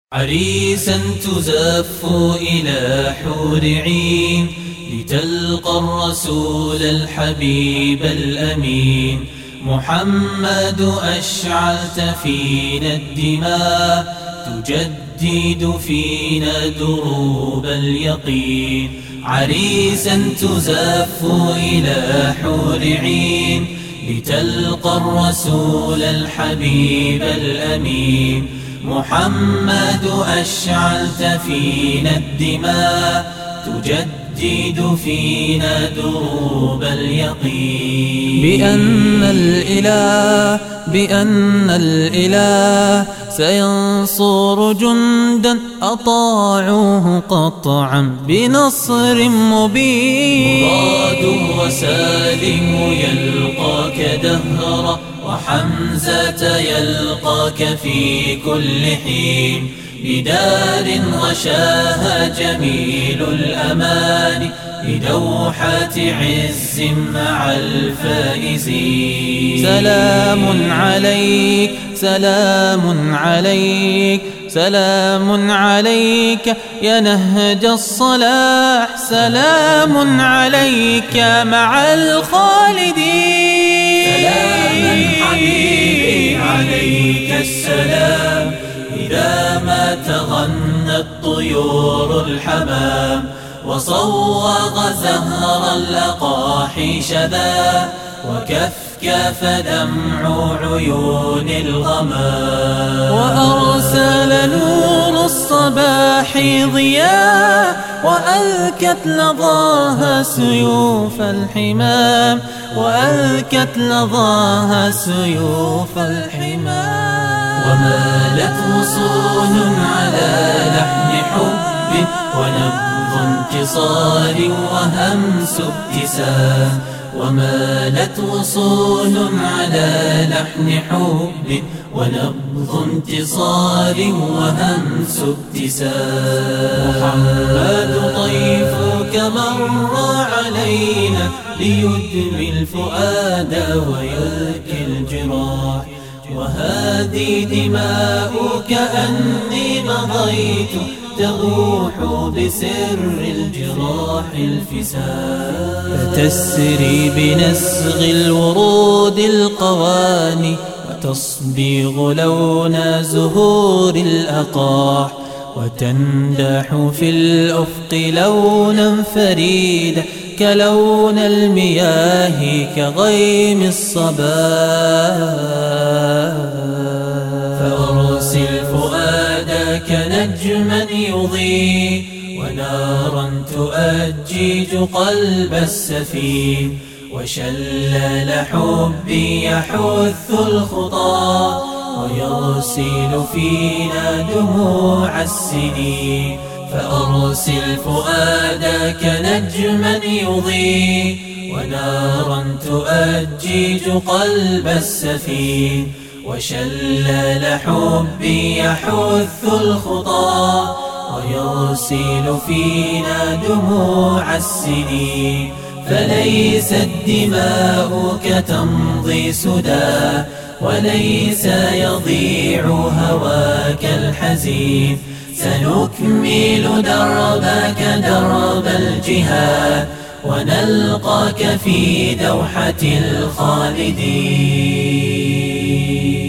عريسا تزف إلى حور عين لتلقى الرسول الحبيب الأمين. محمد أشعلت فينا الدماء تجدد فينا دروب اليقين. عريسا تزف إلى حور عين لتلقى الرسول الحبيب الأمين. محمد أشعلت فينا الدماء تجدد فينا دروب اليقين. بأن الإله سينصر جندا أطاعوه قطعا بنصر مبين. مراد وسالم يلقاك دهرا وحمزة يلقاك في كل حين. بدار غشاها جميل الأمان لدوحة عز مع الفائزين. سلام عليك سلام عليك سلام عليك يا نهج الصلاح. سلام عليك مع الخالدين. سلاما حبيبي عليك السلام إذا ما تغنت طيور الحمام وصوغ زهر اللقاح شذا وكفكف دمع عيون الغمام. وأرسل نور الصباح ضياء وألكت لظاها سيوف الحمام. وألكت لظاها سيوف الحمام. ومالت غصون على لحن حب ونبض انتصار وهمس ابتسام. ومالت غصون على لحن حب ونبض انتصار وهمس ابتسام. محمد طيفك مر علينا ليدمي الفؤاد ويلقي الجراح. وهذه دماؤك أني مضيت تبوح بسر الجراح الفساد. تسري بنسغ الورود القواني وتصبغ لون زهور الأقاح. وتندح في الأفق لونا فريدا كلون المياه كغيم الصباح. فأرسل فؤادك نجما يضيء ونارا تؤجج قلب السفين. وشلال حبي يحث الخطى ويرسل فينا دموع السنين. فأرسل فؤادك نجما يضيء ونارا تؤجج قلب السفين. وشلال حبي يحث الخطى ويرسل فينا دموع السنين. فليست دماؤك تمضي سدى وليس يضيع هواك الحزين. سنكمل دربك درب الجهاد ونلقاك في دوحة الخالدين.